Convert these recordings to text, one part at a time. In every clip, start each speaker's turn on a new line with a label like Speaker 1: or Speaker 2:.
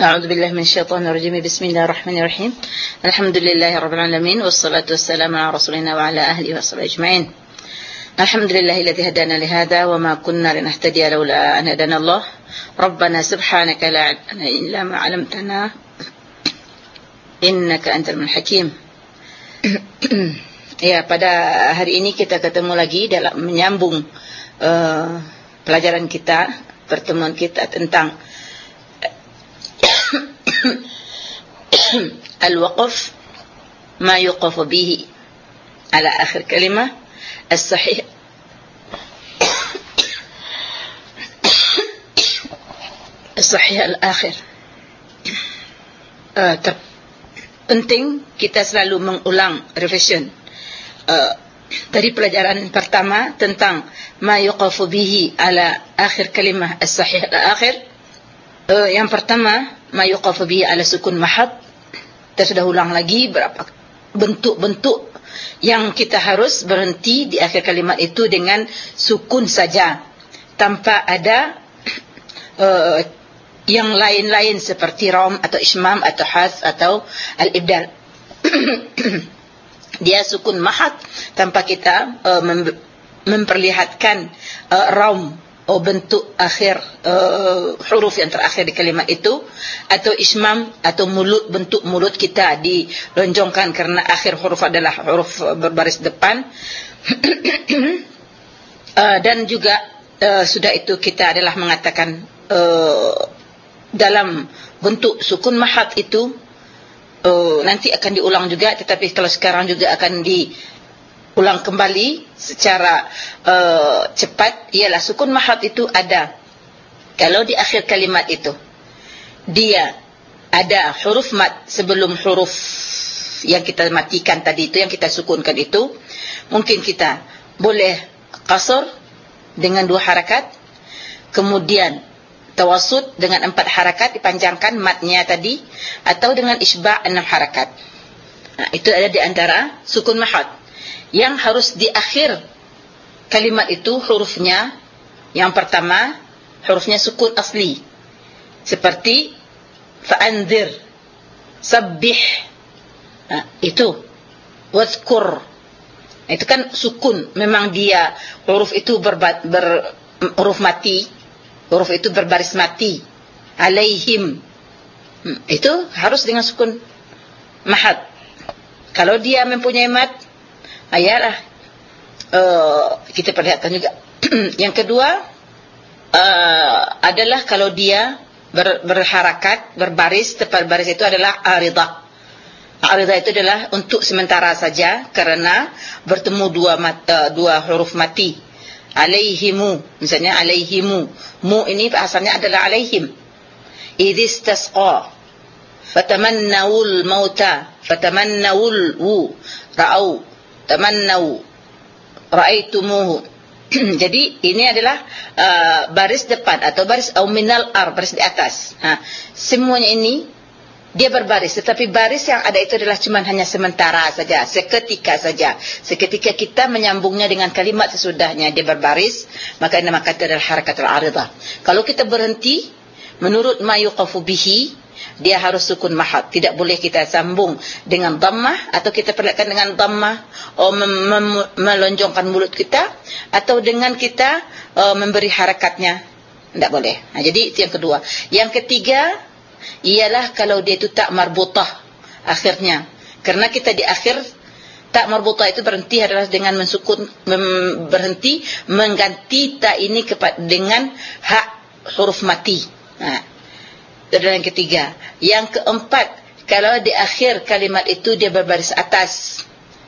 Speaker 1: أعوذ بالله من الشيطان الرجيم. بسم الله الرحمن الرحيم. الحمد لله رب العالمين، والصلاة والسلام على رسولنا وعلى أهله وصحبه أجمعين. الحمد لله الذي هدانا لهذا وما كنا لنهتدي لولا أن هدانا الله. ربنا سبحانك لا علم لنا إلا ما علمتنا إنك أنت الحكيم. Ya, pada hari ini kita ketemu lagi dalam menyambung pelajaran kita, pertemuan kita tentang al-waqf, ma yuqaf bihi ala akhir kalimah as-sahih as-sahih al-akhir. Penting kita selalu mengulang revision dari pelajaran pertama tentang ma yuqaf bihi ala akhir kalimah as-sahih al-akhir. Yang pertama, ma yuqaf bihi ala sukun mahad. Kita sudah ulang lagi berapa bentuk-bentuk yang kita harus berhenti di akhir kalimat itu dengan sukun saja, tanpa ada yang lain-lain seperti ram atau ismam atau has atau al-ibdal. Dia sukun mahad tanpa kita memperlihatkan ram, bentuk akhir huruf yang terakhir di kalimat itu, atau ismam atau mulut, bentuk mulut kita dilonjongkan karena akhir huruf adalah huruf berbaris depan. Dan juga sudah itu kita adalah mengatakan dalam bentuk sukun mahad itu nanti akan diulang juga, tetapi kalau sekarang juga akan ulang kembali secara cepat. Ialah sukun mahad itu ada kalau di akhir kalimat itu dia ada huruf mat sebelum huruf yang kita matikan tadi itu, yang kita sukunkan itu. Mungkin kita boleh qasr dengan 2 harakat, kemudian tawassut dengan 4 harakat dipanjangkan matnya tadi, atau dengan isba' 6 harakat. Nah, itu ada di antara sukun mahad yang harus di akhir kalimat itu hurufnya. Yang pertama hurufnya sukun asli, seperti fa'anzir, sabbih, itu wadhkur, itu kan sukun. Memang dia huruf itu huruf mati, huruf itu berbaris mati. Alaihim, itu harus dengan sukun mahad. Kalau dia mempunyai mat, ayalah kita perlihatkan juga. Yang kedua adalah kalau dia berharakat, berbaris, tepat baris itu adalah aridah. Aridah itu adalah untuk sementara saja karena bertemu dua huruf mati. Alaihimu, misalnya alaihimu, mu ini asalnya adalah alaihim. Idistasqa fatamannawul mauta, fatamannawul ra'au, tamannau ra'aitumuhu. Jadi ini adalah baris depan atau baris minal baris di atas. Semuanya ini dia berbaris, tetapi baris yang ada itu adalah cuma hanya sementara saja, seketika saja. Seketika kita menyambungnya dengan kalimat sesudahnya dia berbaris, maka ini namanya adalah harakatul aridah. Kalau kita berhenti menurut ma yuqafu bihi, dia harus sukun mahad. Tidak boleh kita sambung dengan dhammah, atau kita perlihatkan dengan dhammah melonjongkan mulut kita, atau dengan kita memberi harakatnya. Tidak boleh. Jadi itu yang kedua. Yang ketiga ialah kalau dia itu tak marbutah akhirnya. Karena kita di akhir tak marbutah itu berhenti adalah dengan mensukun, berhenti mengganti ta ini dengan hak huruf mati. Itu adalah yang ketiga. Yang keempat, kalau di akhir kalimat itu dia berbaris atas,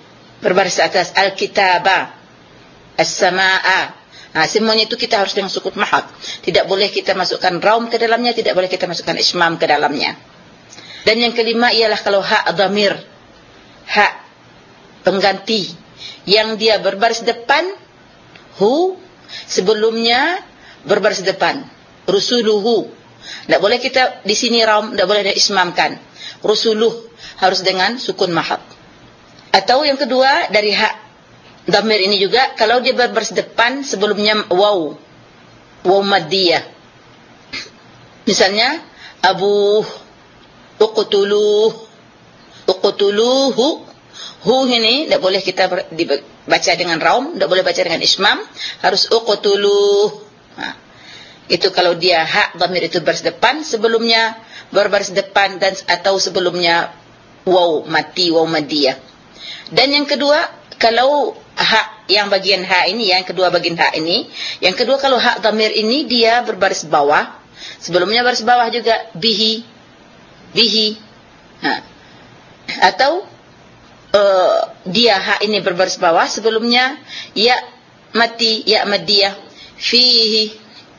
Speaker 1: al-kitaba, as-samaa. Semuanya itu kita harus dengan sukun mahad. Tidak boleh kita masukkan raum ke dalamnya, tidak boleh kita masukkan ismam ke dalamnya. Dan yang kelima ialah kalau hak dhamir, hak pengganti, yang dia berbaris depan, hu, sebelumnya berbaris depan, rusuluhu. Tidak boleh kita di sini raum, tidak boleh ismamkan. Rusuluh harus dengan sukun mahad. Atau yang kedua dari hak dhamir ini juga, kalau dia berbaris depan sebelumnya waw maddiyah. Misalnya abuh, uqtuluhu. Hu ini tak boleh kita baca dengan raum, tak boleh baca dengan ismam, harus uqtuluh. Itu kalau dia hak dhamir itu baris depan, sebelumnya berbaris depan, dan atau sebelumnya waw mati, waw madiyah. Dan yang kedua, kalau hak yang bagian hak ini, yang kedua bagian hak ini, yang kedua kalau hak dhamir ini dia berbaris bawah, sebelumnya baris bawah juga bihi. Atau dia hak ini berbaris bawah, sebelumnya ya mati, ya madiyah, fihi.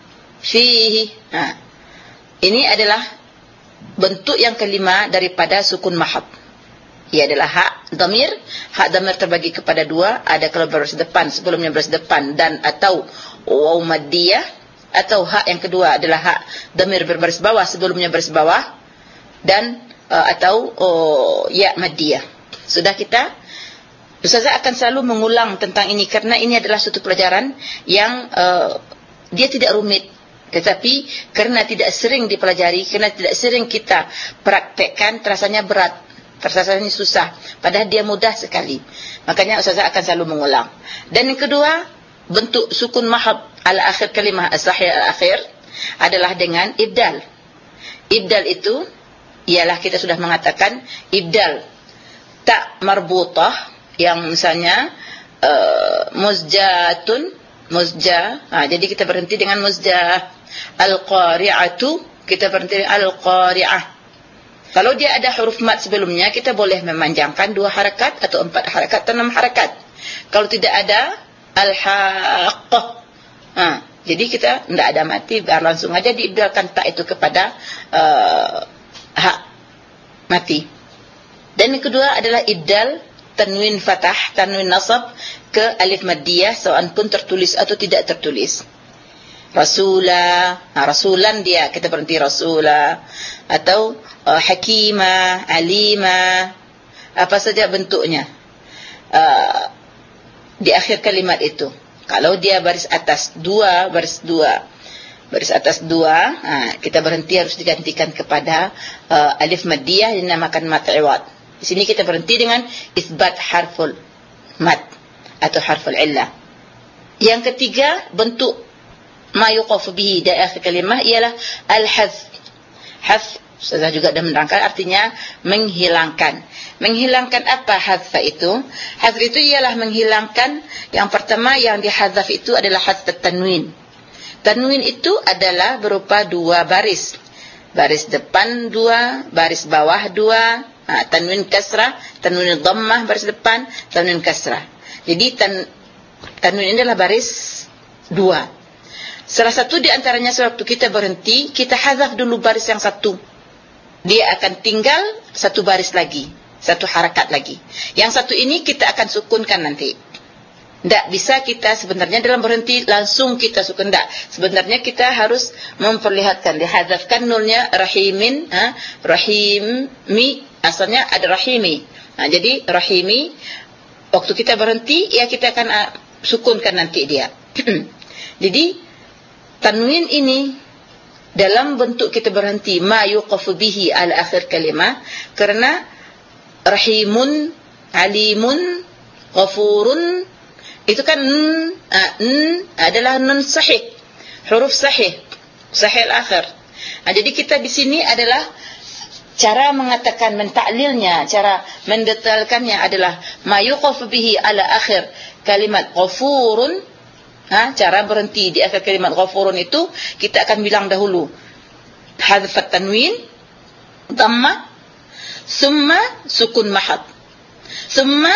Speaker 1: Ini adalah bentuk yang kelima daripada sukun mahab. Ia adalah hak dhamir. Hak dhamir terbagi kepada dua, ada kalau berbaris depan, sebelumnya baris depan, dan atau waw madiyah. Atau hak yang kedua adalah hak dhamir berbaris bawah, sebelumnya baris bawah, dan atau ya madiyah. Sudah kita, Ustazah akan selalu mengulang tentang ini karena ini adalah suatu pelajaran yang dia tidak rumit, tetapi karena tidak sering dipelajari, karena tidak sering kita praktekkan, terasanya berat, terasanya susah, padahal dia mudah sekali. Makanya Ustazah akan selalu mengulang. Dan yang kedua, bentuk sukun mahab ala akhir kalimah as-sahih al-akhir adalah dengan ibdal. Ibdal itu ialah kita sudah mengatakan ibdal tak marbutah, yang misalnya muzjatun, jadi kita berhenti dengan muzjah. Al-qari'atu, kita berhenti dengan al-qari'ah. Kalau dia ada huruf mat sebelumnya, kita boleh memanjangkan 2 harakat atau 4 harakat atau 6 harakat. Kalau tidak ada al-haqqah, jadi kita tidak ada mati, biar langsung aja diibdalkan tak itu kepada hak mati. Dan yang kedua adalah ibdal tanwin fathah, tanwin nasab ke alif maddiyah, sawan pun tertulis atau tidak tertulis. Rasula, rasulan dia, kita berhenti rasula. Atau hakima, alima, apa saja bentuknya di akhir kalimat itu. Kalau dia baris atas 2, baris atas 2, kita berhenti, harus digantikan kepada alif maddiyah yang dinamakan mat iwad. Di sini kita berhenti dengan isbat harful mat atau harful illah. Yang ketiga, bentuk ma yuqafu bihi di akhir kalimah ialah al-hazf. Hazf, saya juga dah menerangkan, artinya menghilangkan. Menghilangkan apa hazf itu? Hazf itu ialah menghilangkan, yang pertama yang dihazaf itu adalah hazf tanwin. Tanwin itu adalah berupa 2 baris. Baris depan 2, baris bawah 2, tanwin kasrah, tanwin dhammah baris depan, tanwin kasrah. Jadi tanwin ini adalah baris 2. Salah satu di antaranya sewaktu kita berhenti, kita hazaf dulu baris yang satu. Dia akan tinggal 1 baris lagi, 1 harakat lagi. Yang satu ini kita akan sukunkan nanti. Tidak bisa kita sebenarnya dalam berhenti langsung kita sukun. Tidak. Sebenarnya kita harus memperlihatkan, dihazafkan nunnya rahimin, rahimi, asalnya ada rahimi. Jadi rahimi, waktu kita berhenti, ya kita akan sukunkan nanti dia. Jadi tanwin ini dalam bentuk kita berhenti ma yuqafu bihi ala akhir kalimah, karena rahimun, alimun, ghafurun, itu kan adalah nun sahih, huruf sahih al-akhir. Jadi kita di sini adalah cara mengatakan, mentaklilnya, cara mendetailkannya adalah ma yuqafu bihi ala akhir kalimat ghafurun. Cara berhenti di akhir kalimat ghafurun itu kita akan bilang dahulu hadfat tanwin, dhamma, summa sukun mahad, summa.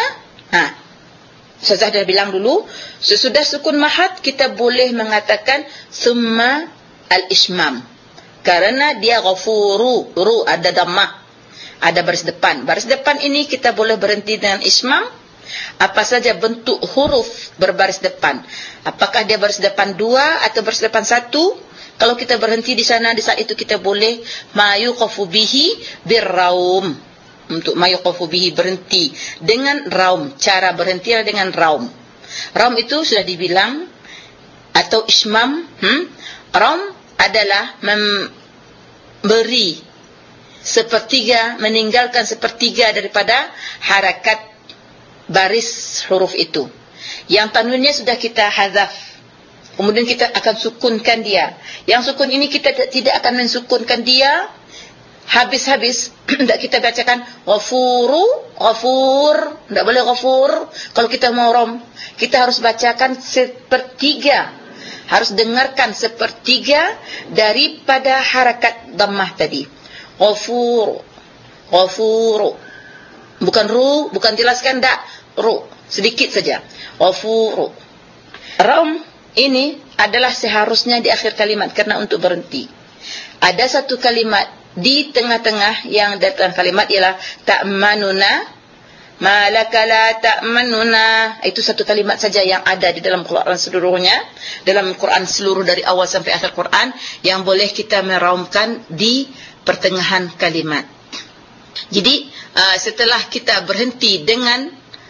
Speaker 1: Saya dah bilang dulu, sesudah sukun mahad kita boleh mengatakan summa al-ismam, karena dia ghafuru, ru ada dhammah, ada baris depan. Baris depan ini kita boleh berhenti dengan ismam. Apa saja bentuk huruf berbaris depan, apakah dia baris depan 2 atau baris depan 1, kalau kita berhenti di sana, di saat itu kita boleh ma yuqafu bihi birraum. Untuk ma yuqafu bihi berhenti dengan raum, cara berhenti adalah dengan raum. Raum itu sudah dibilang, atau ismam. Raum adalah beri sepertiga, meninggalkan sepertiga daripada harakat baris huruf itu. Yang tanwinnya sudah kita hazaf, kemudian kita akan sukunkan dia. Yang sukun ini kita tidak akan mensukunkan dia habis-habis. Tidak kita bacakan ghafuru, ghafur, tidak boleh ghafur. Kalau kita mau rom, kita harus bacakan sepertiga, harus dengarkan sepertiga daripada harakat dhammah tadi. Ghafuru, ghafuru, bukan ru, bukan jelaskan, tak, ru, sedikit saja. Ghafuru. Rom ini adalah seharusnya di akhir kalimat karena untuk berhenti. Ada satu kalimat di tengah-tengah yang dalam kalimat ialah ta'manuna, malaka la ta'manuna. Itu satu kalimat saja yang ada di dalam Quran seluruhnya, dalam Quran seluruh dari awal sampai akhir Quran, yang boleh kita meraumkan di pertengahan kalimat. Jadi setelah kita berhenti dengan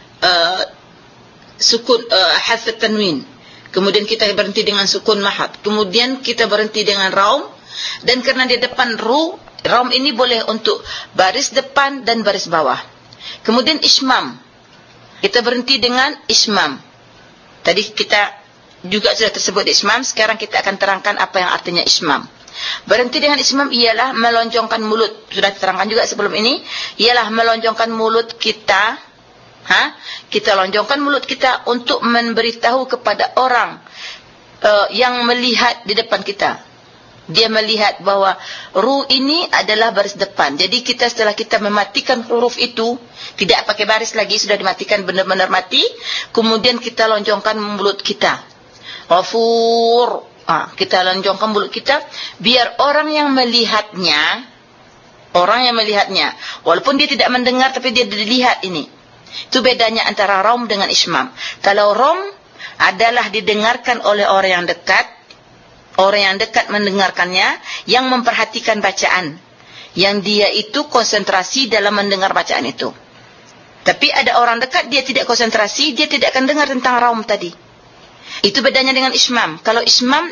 Speaker 1: sukun hadf tanwin, kemudian kita berhenti dengan sukun mahad, kemudian kita berhenti dengan raum, dan karena di depan ru, raum ini boleh untuk baris depan dan baris bawah. Kemudian ismam, kita berhenti dengan ismam. Tadi kita juga sudah tersebut ismam, sekarang kita akan terangkan apa yang artinya ismam. Berhenti dengan ismam ialah melonjongkan mulut. Sudah diterangkan juga sebelum ini, ialah melonjongkan mulut kita. Kita lonjongkan mulut kita untuk memberitahu kepada orang yang melihat di depan kita. Dia melihat bahwa ru ini adalah baris depan. Jadi kita setelah kita mematikan huruf itu, tidak pakai baris lagi, sudah dimatikan, benar-benar mati. Kemudian kita lonjongkan mulut kita. Ghafur. Kita lonjongkan mulut kita biar orang yang melihatnya, walaupun dia tidak mendengar tapi dia dilihat ini. Itu bedanya antara rom dengan ismam. Kalau rom adalah didengarkan oleh orang yang dekat, orang yang dekat mendengarkannya, yang memperhatikan bacaan, yang dia itu konsentrasi dalam mendengar bacaan itu. Tapi ada orang dekat, dia tidak konsentrasi, dia tidak akan dengar tentang rom tadi. Itu bedanya dengan ismam. Kalau ismam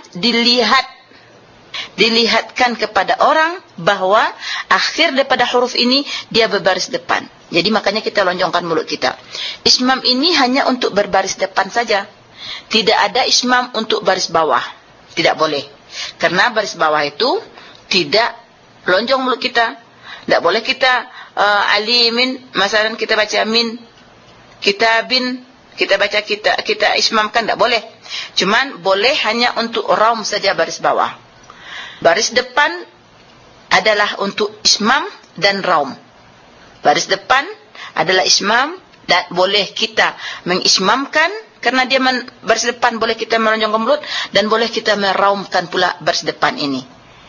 Speaker 1: dilihatkan kepada orang bahwa akhir daripada huruf ini dia berbaris depan. Jadi makanya kita lonjongkan mulut kita. Ismam ini hanya untuk berbaris depan saja. Tidak ada ismam untuk baris bawah. Tidak boleh. Karena baris bawah itu tidak lonjong mulut kita. Tidak boleh kita alimin, masalah kita baca min, kitabin, kita baca kita ismamkan, tidak boleh. Cuman boleh hanya untuk raum saja baris bawah. Baris depan adalah untuk ismam dan raum. Baris depan adalah ismam dan boleh kita mengismamkan karena dia baris depan, boleh kita melonjongkan mulut dan boleh kita meraumkan pula baris depan ini.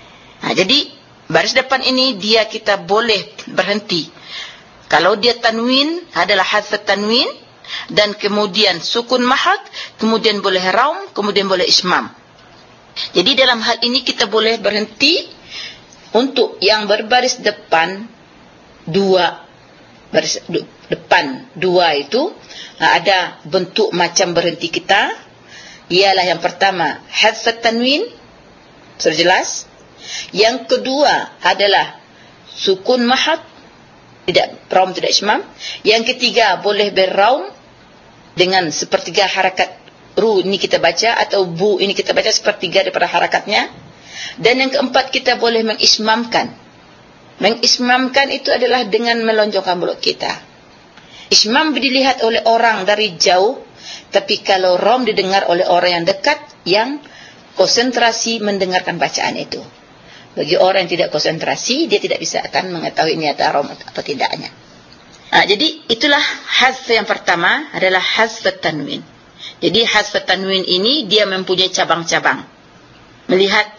Speaker 1: Jadi baris depan ini dia kita boleh berhenti. Kalau dia tanwin adalah hadf tanwin, dan kemudian sukun mahad, kemudian boleh raum, kemudian boleh ismam. Jadi dalam hal ini kita boleh berhenti untuk yang berbaris depan dua, baris depan dua itu ada bentuk macam berhenti kita, ialah yang pertama hadf tanwin, sudah jelas. Yang kedua adalah sukun mahad, tidak raum, tidak ismam. Yang ketiga boleh berraum dengan sepertiga harakat ru ini kita baca, atau bu ini kita baca sepertiga daripada harakatnya. Dan yang keempat kita boleh mengismamkan. Mengismamkan itu adalah dengan melonjongkan mulut kita. Ismam dilihat oleh orang dari jauh, tapi kalau rom didengar oleh orang yang dekat, yang konsentrasi mendengarkan bacaan itu. Bagi orang yang tidak konsentrasi, dia tidak bisa akan mengetahui ini ada rom atau tidaknya. Jadi itulah hadf yang pertama adalah hadf tanwin. Jadi hadf tanwin ini dia mempunyai cabang-cabang. Melihat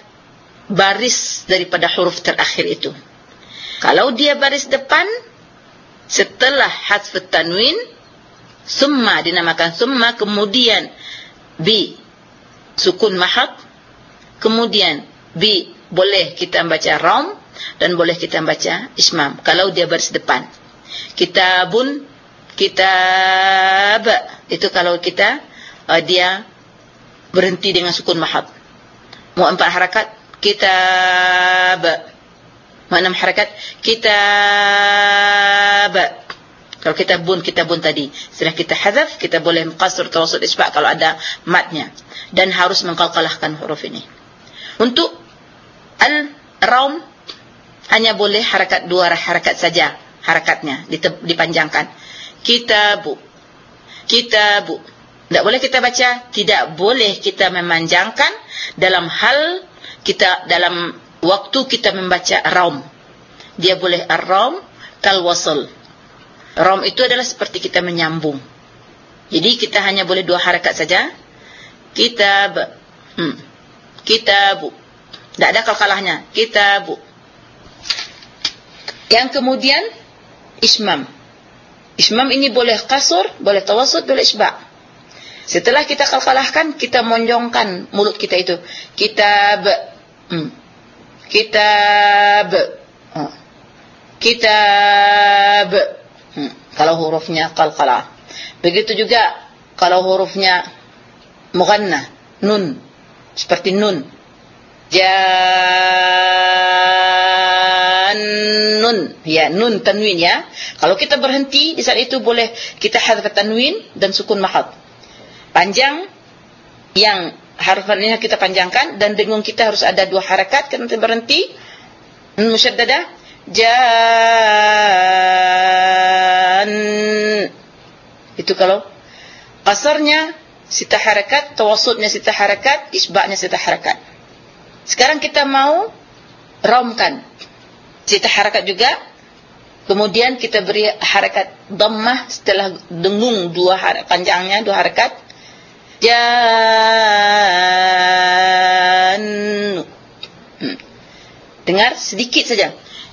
Speaker 1: baris daripada huruf terakhir itu. Kalau dia baris depan, setelah hadf tanwin, summa dinamakan summa, kemudian bi sukun mahad, kemudian bi boleh kita baca raum dan boleh kita baca ismam. Kalau dia baris depan. Kitabun, kitab, itu kalau kita dia berhenti dengan sukun mahad. Mau 4 harakat, kitab. Makna harakat kitab. Kalau kitabun tadi, setelah kita hazaf, kita boleh qasr, tawassul, isba' kalau ada matnya, dan harus mengqalqalahkan huruf ini. Untuk al-raum hanya boleh harakat 2 harakat saja, harakatnya dipanjangkan. Kitabu. Tidak boleh kita baca, tidak boleh kita memanjangkan dalam waktu kita membaca raum. Dia boleh ar-raum kal wasl. Raum itu adalah seperti kita menyambung. Jadi kita hanya boleh 2 harakat saja. Kitabu. Tidak ada qalqalahnya. Kitabu. Yang kemudian ismam. Ismam ini boleh qasr, boleh tawassut, boleh isba'. Setelah kita qalqalahkan, kita monjongkan mulut kita itu. Kitab. Kitab. Kalau hurufnya qalqalah. Begitu juga kalau hurufnya mughanna, nun, seperti nun. Jannun, ya, nun tanwin ya. Kalau kita berhenti di saat itu boleh kita hadzaf tanwin dan sukun mahad. Panjang yang harufannya kita panjangkan, dan dengung kita harus ada 2 harakat karena kita berhenti. Musyaddadah. Itu kalau qasarnya sita harakat, tawassutnya sita harakat, isba'nya sita harakat. Sekarang kita mau raumkan sita harakat juga, kemudian kita beri harakat dhammah setelah dengung 2 harakat panjangnya, 2 harakat. Dengar sedikit saja.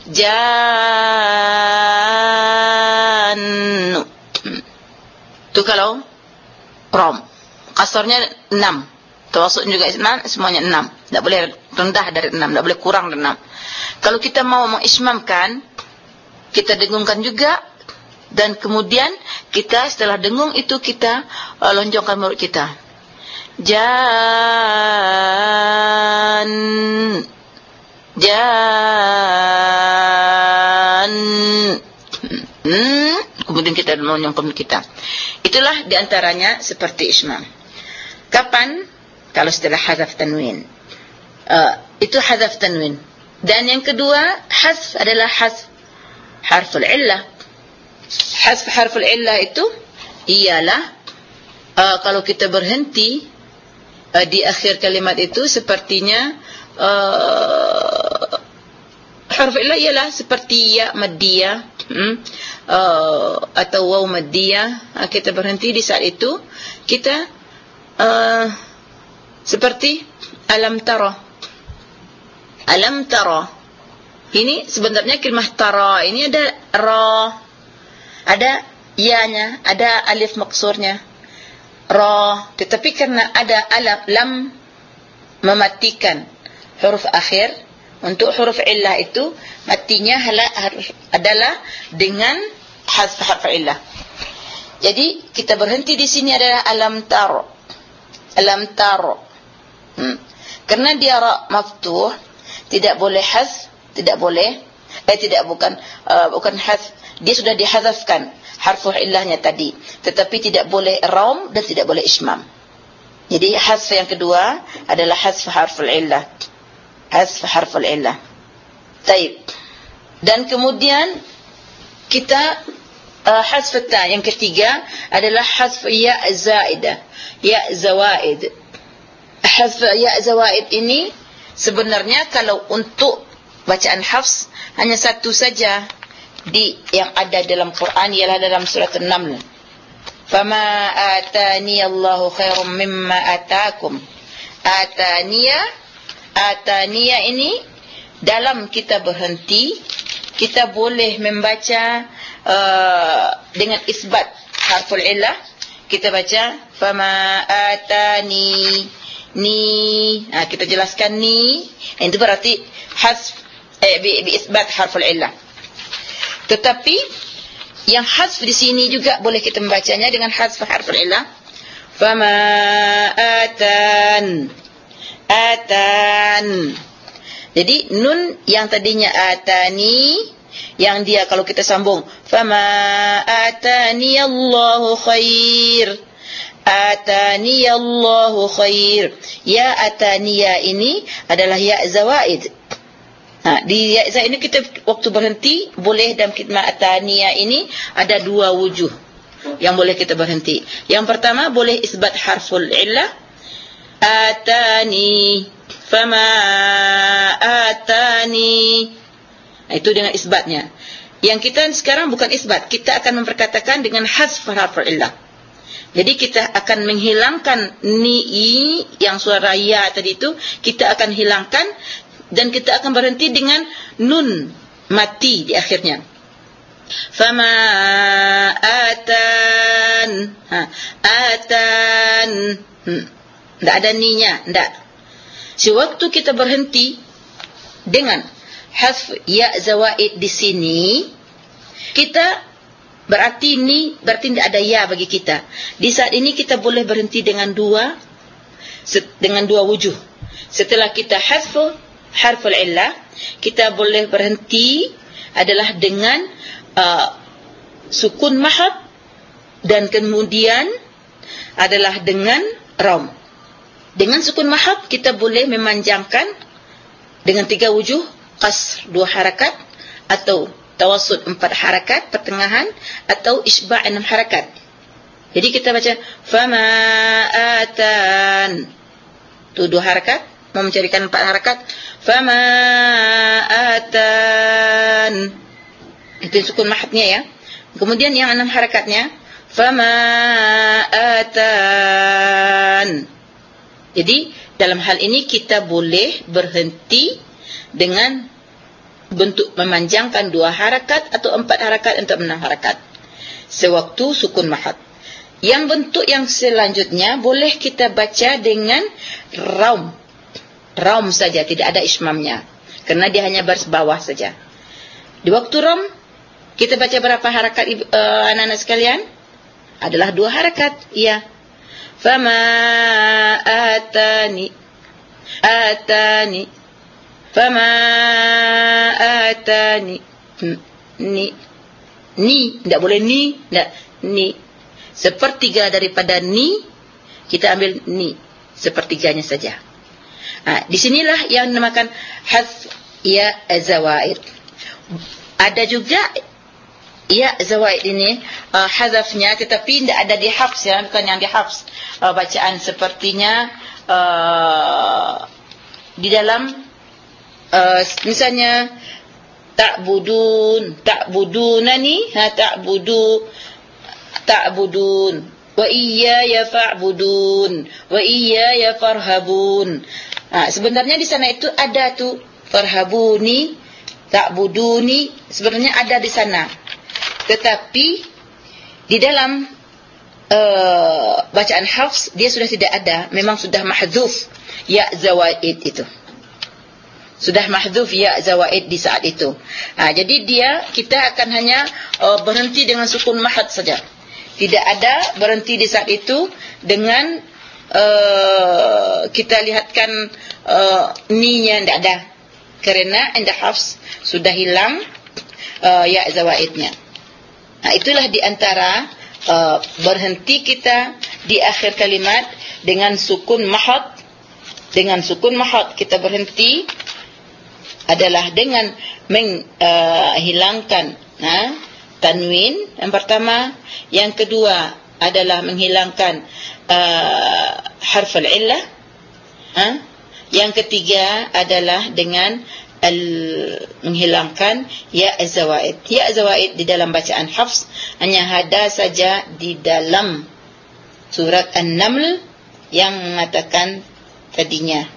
Speaker 1: Jannu. Itu kalau rom. Qasarnya 6. Tawassut juga 6, semuanya 6. Tak boleh rendah dari 6, tak boleh kurang dari 6. Kalau kita mau mengismamkan, kita dengungkan juga, dan kemudian kita setelah dengung itu kita lonjongkan mulut kita. Kemudian kita melonjongkan kita. Itulah diantaranya seperti ismam. Kapan? Kalau setelah hadzaf tanwin. Itu hadzaf tanwin. Dan yang kedua, hazf adalah hazf harful illah. Hazf harful illah itu ialah kalau kita berhenti di akhir kalimat itu, sepertinya huruf illah ialah seperti ya maddiyah atau waw maddiyah. Kita berhenti di saat itu, kita seperti alam tara. Alam tara. Ini sebenarnya kalimah tara ini ada ra, ada ya-nya, ada alif maksurnya, ra. Tetapi karena ada lam mematikan huruf akhir, untuk huruf illah itu matinya adalah dengan hazf harf illah. Jadi kita berhenti di sini adalah alam tara. Alam tara. Karena dia ra maftuh, tidak boleh hazf, tidak boleh bukan hazf, dia sudah dihazafkan harfu illahnya tadi, tetapi tidak boleh raum dan tidak boleh ismam. Jadi hazf yang kedua adalah hazf harful illah. Hazf harful illah. Taib. Dan kemudian kita hazf yang ketiga adalah hazf ya zaidah, ya zawaid. Hazf ya zawaid ini sebenarnya kalau untuk bacaan hafs hanya satu saja yang ada dalam Quran, ialah dalam surat An-Naml. Fama atani Allahu khairum mimma atakum. Ataniya ini dalam kita berhenti, kita boleh membaca dengan isbat harful illah. Kita baca fama atani ni. Kita jelaskan ni. Itu berarti hazf bi isbat harful illah. Tetapi yang hazf di sini juga boleh kita membacanya dengan hazf harful illah. Fama atan. Jadi nun yang tadinya atani, yang dia kalau kita sambung fama atani Allahu khair, atani Allahu khair, ya ataniya ini adalah ya zawaid. Di ya zawaid ini kita waktu berhenti boleh dalam kalimah ataniya ini ada dua wujuh yang boleh kita berhenti. Yang pertama boleh isbat harful illah, atani, fama atani. Itu dengan isbatnya. Yang kita sekarang bukan isbat, kita akan memperkatakan dengan hazf harful illah. Jadi kita akan menghilangkan ni yang suara ya tadi itu, kita akan hilangkan dan kita akan berhenti dengan nun mati di akhirnya. Fama atan, atan, tidak ada ni-nya, tidak. Sewaktu kita berhenti dengan hazf ya zawaid di sini, kita berarti ni berarti tidak ada ya bagi kita. Di saat ini kita boleh berhenti dengan dua wujuh. Setelah kita hazf harful illah, kita boleh berhenti adalah dengan sukun mahad, dan kemudian adalah dengan ram. Dengan sukun mahad kita boleh memanjangkan dengan 3 wujuh, qasr 2 harakat, atau tawassut 4 harakat pertengahan, atau isba' 6 harakat. Jadi kita baca fama atan, tu 2 harakat, mau mencarikan 4 harakat, fama atan, itu sukun mahadnya ya. Kemudian yang 6 harakatnya fama atan. Jadi dalam hal ini kita boleh berhenti dengan bentuk memanjangkan 2 harakat atau 4 harakat atau 6 harakat sewaktu sukun mahad. Yang bentuk yang selanjutnya boleh kita baca dengan raum saja, tidak ada ismamnya, kerana dia hanya baris bawah saja. Di waktu ram kita baca berapa harakat anak-anak sekalian? Adalah 2 harakat, ya. Fama atani, atani, fama atani, ni, tidak boleh ni, tidak, ni. Sepertiga daripada ni, kita ambil ni, sepertiganya saja. Di sinilah yang dinamakan hazf ya zawaid. Ada juga ya zawaid ini hazafnya, tetapi tidak ada di hafs ya, bukan yang di hafs. Bacaan sepertinya di dalam misalnya ta'budun, ta'budunani, ta'budun, wa iyaya fa'budun, wa iyaya farhabun. Sebenarnya di sana itu ada tu farhabuni, ta'buduni, sebenarnya ada di sana. Tetapi di dalam bacaan hafs dia sudah tidak ada, memang sudah mahdzuf ya zawaid itu. Sudah mahdzuf ya zawaid di saat itu. Jadi kita akan hanya berhenti dengan sukun mahad saja. Tidak ada berhenti di saat itu dengan kita lihatkan ni-nya, tidak ada. Kerana indah hafs sudah hilang ya zawaidnya. Itulah di antara berhenti kita di akhir kalimat dengan sukun mahad. Dengan sukun mahad kita berhenti adalah dengan menghilangkan tanwin yang pertama, yang kedua adalah menghilangkan harful illah, yang ketiga adalah dengan menghilangkan ya zawaid. Ya zawaid di dalam bacaan hafs hanya ada saja di dalam surat An-Naml yang mengatakan tadinya.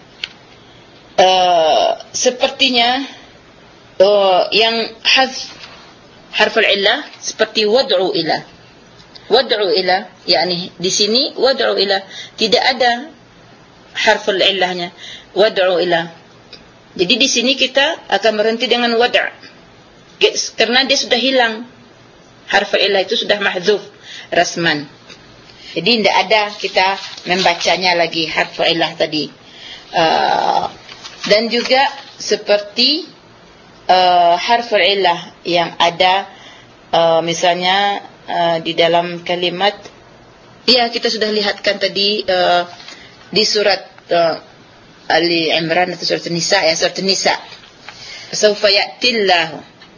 Speaker 1: Sepertinya yang hazf harful illah seperti wad'u ila. Wad'u ila, yakni di sini wad'u ila tidak ada harful illahnya, wad'u ila. Jadi di sini kita akan berhenti dengan wad', karena dia sudah hilang. Harful illah itu sudah mahdzuf rasman. Jadi tidak ada kita membacanya lagi harful illah tadi. Dan juga seperti harful illah yang ada misalnya di dalam kalimat, ya kita sudah lihatkan tadi di surat Ali Imran atau surat Nisa, ya surat Nisa, sawfa ya'tillahu.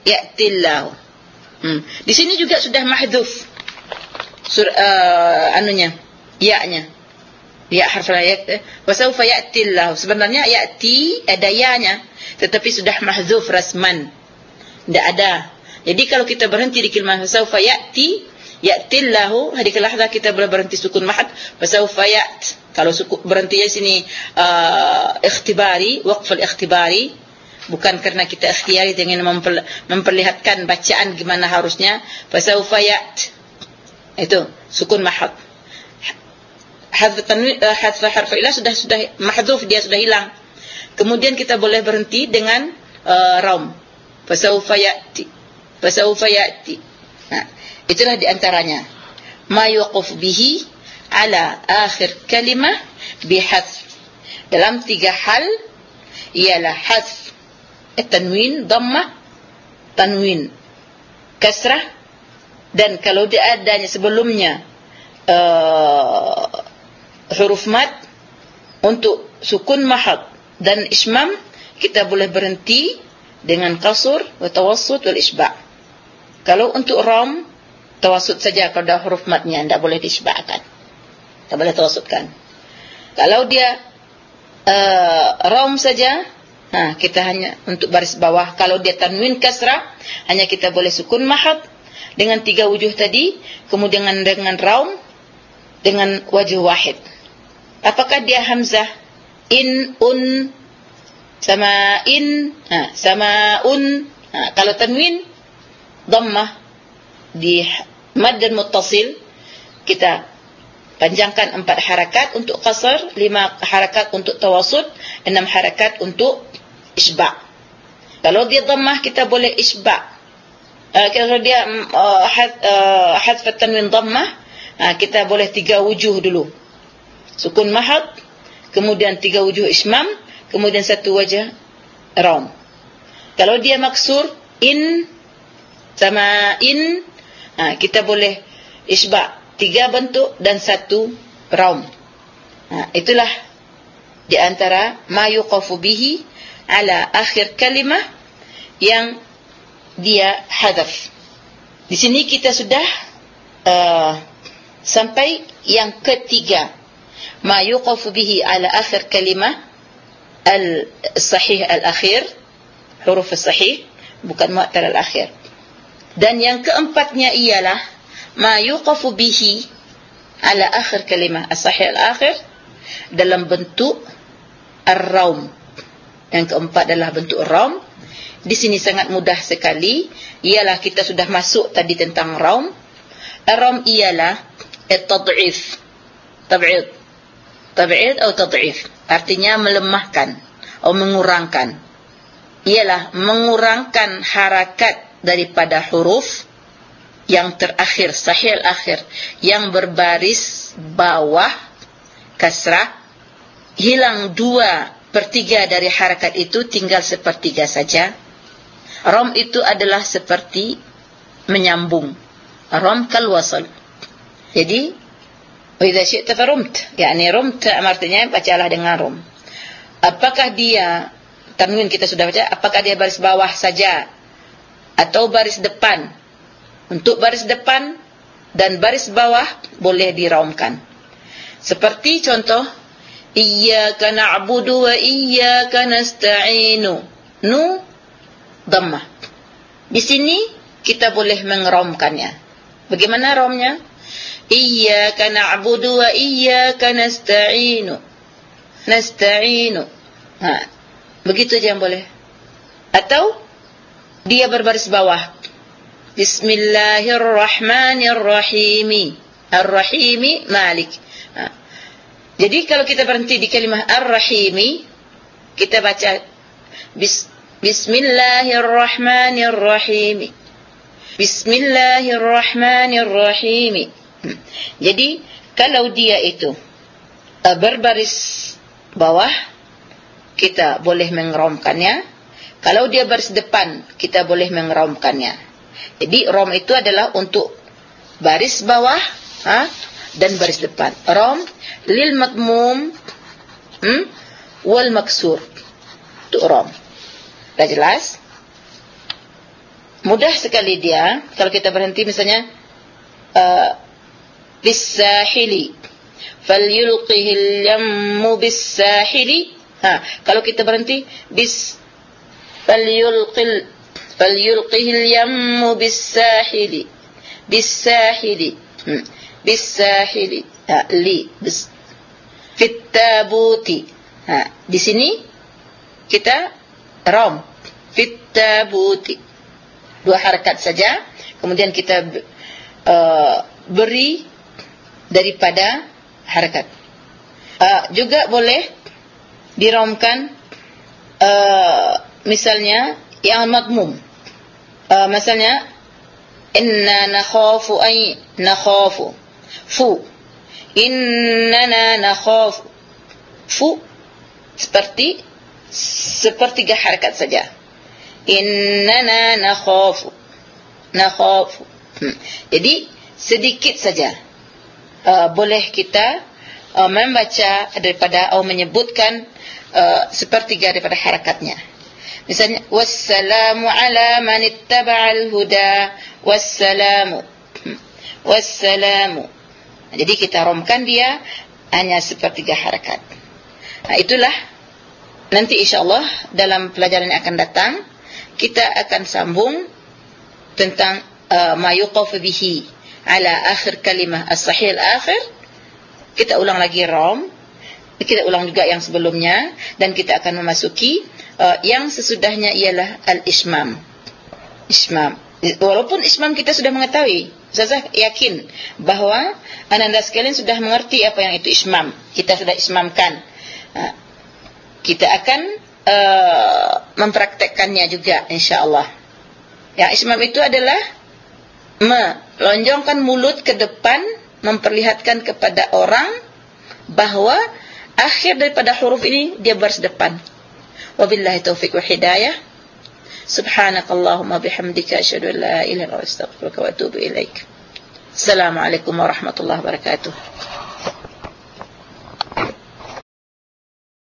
Speaker 1: Di sini juga sudah mahdhuf ya-nya, ya harful ayat, wa sawfa ya'tillahu. Sebenarnya ya'ti ada ya-nya, tetapi sudah mahdhuf rasman, tidak ada. Jadi kalau kita berhenti di kalimat sawfa ya'tillahu, hadhihi lahzah kita boleh berhenti sukun mahad, wa sawfa kalau berhenti di sini ikhtibari, waqf al-ikhtibari, bukan karena kita ikhtiyari dengan memperlihatkan bacaan gimana harusnya. Fa sawfa itu sukun mahad. Hadf tanwin, hadf harf ilah sudah mahdhuf, dia sudah hilang. Kemudian kita boleh berhenti dengan raum. Fa sawfa ya'ti. Nah, itulah di antaranya ma yuqaf bihi ala akhir kalimah bihadf. Dalam 3 hal ialah hadf tanwin dhammah, tanwin kasrah, dan kalau dia adanya sebelumnya huruf mad untuk sukun mahad dan ismam, kita boleh berhenti dengan qasr wa tawassut wal isba'. Kalau untuk ram, tawassut saja. Kalau dah huruf madnya tidak boleh disba'kan, tak boleh tawassutkan. Kalau dia ram saja, kita hanya untuk baris bawah. Kalau dia tanwin kasrah, hanya kita boleh sukun mahad dengan 3 wujuh tadi, kemudian dengan raum, dengan wajh wahid. Apakah dia hamzah, in, un, sama in, sama un. Kalau tanwin dhammah di mad dan muttasil, kita panjangkan 4 harakat untuk qasar, 5 harakat untuk tawassut, 6 harakat untuk isba'. Kalau dia dhammah, kita boleh isba'. Kalau dia hadf tanwin dhammah, kita boleh 3 wujuh dulu, sukun mahad, kemudian 3 wujuh ismam, kemudian 1 wajah raum. Kalau dia maksur, in sama in, kita boleh isba' 3 bentuk dan 1 raum. Itulah di antara ma yuqafu bihi ala akhir kalimah yang dia hadaf. Di sini kita sudah sampai yang ketiga, ma yuqafu bihi ala akhir kalimah al-sahih al-akhir, huruf al-sahih, bukan mu'tal al-akhir. Dan yang keempatnya ialah ma yuqafu bihi ala akhir kalimah as-sahih al-akhir dalam bentuk ar-raum. Yang keempat adalah bentuk raum. Di sini sangat mudah sekali, ialah kita sudah masuk tadi tentang raum. Ar-raum ialah at-tad'if, tab'id atau tad'if, artinya melemahkan atau mengurangkan. Ialah mengurangkan harakat daripada huruf yang terakhir, sahih al-akhir, yang berbaris bawah kasrah, hilang 2/3 dari harakat itu, tinggal 1/3 saja. Ram itu adalah seperti menyambung, ram kal wasl. Jadi idza syi'ta farumt, yakni rumt artinya bacalah dengan rum. Apakah dia tanwin kita sudah baca, apakah dia baris bawah saja atau baris depan? Untuk baris depan dan baris bawah boleh diraumkan. Seperti contoh, iyyaka na'budu wa iyyaka nasta'inu, nu dhammah. Di sini kita boleh mengraumkannya. Bagaimana raumnya? Iyyaka na'budu wa iyyaka nasta'inu, nasta'inu. Begitu aja yang boleh. Atau dia berbaris bawah, Bismillahirrahmanirrahim, Ar-Rahimi Malik. Jadi kalau kita berhenti di kalimah Ar-Rahimi, kita baca Bismillahirrahmanirrahim, Bismillahirrahmanirrahim. Jadi kalau dia itu berbaris bawah, kita boleh mengeromkannya. Kalau dia baris depan, kita boleh mengeromkannya. Jadi rom itu adalah untuk baris bawah dan baris depan. Rom lil madmum wal maksur. Itu rom. Dah jelas? Mudah sekali dia. Kalau kita berhenti misalnya bis-sahili falyulqihil yammu bis-sahili. Kalau kita berhenti falyulqihil yammu bis-sahili. Bis-sahili. Bis-sahili. Fit tabuti. Di sini kita rom. Fit tabuti. 2 harakat saja. Kemudian kita beri daripada harakat. Juga boleh diromkan misalnya yang madmum. Misalnya inna nakhafu ay nakhafu fu. Innana nakhafu fu, seperti sepertiga harakat saja. Innana nakhafu nakhafu. Jadi sedikit saja boleh kita membaca daripada atau menyebutkan sepertiga daripada harakatnya. Misalnya wassalamu ala man ittaba'al huda wassalamu wassalamu. Jadi kita romkan dia hanya sepertiga harakat. Itulah nanti insyaallah dalam pelajaran yang akan datang kita akan sambung tentang ma yuqaf bihi ala akhir kalimah as-sahih al-akhir. Kita ulang lagi rom, kita ulang juga yang sebelumnya, dan kita akan memasuki yang sesudahnya ialah al-ismam. Ismam. Walaupun ismam kita sudah mengetahui, saya yakin bahawa anda sekalian sudah mengerti apa yang itu ismam. Kita sudah ismamkan. Kita akan mempraktekkannya juga insyaallah. Ya, ismam itu adalah melonjongkan mulut ke depan, memperlihatkan kepada orang bahawa akhir daripada huruf ini dia baris depan. Wabillahi taufiq wa hidayah. Subhanakallahumma bihamdika asyhadu an la ilaha illa anta astaghfiruka wa atubu ilaik. Assalamualaikum warahmatullahi wabarakatuh.